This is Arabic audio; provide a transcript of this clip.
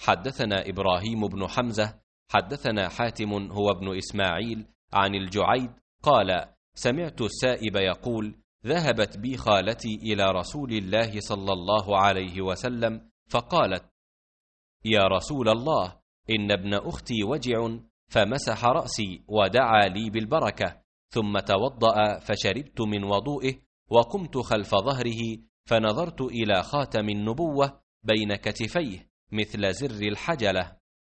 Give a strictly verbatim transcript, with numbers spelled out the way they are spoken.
حدثنا إبراهيم بن حمزة حدثنا حاتم هو ابن إسماعيل عن الجعيد قال: سمعت السائب يقول: ذهبت بي خالتي إلى رسول الله صلى الله عليه وسلم فقالت: يا رسول الله، إن ابن أختي وجع، فمسح رأسي ودعا لي بالبركة، ثم توضأ فشربت من وضوئه، وقمت خلف ظهره فنظرت إلى خاتم النبوة بين كتفيه مثل زر الحجلة.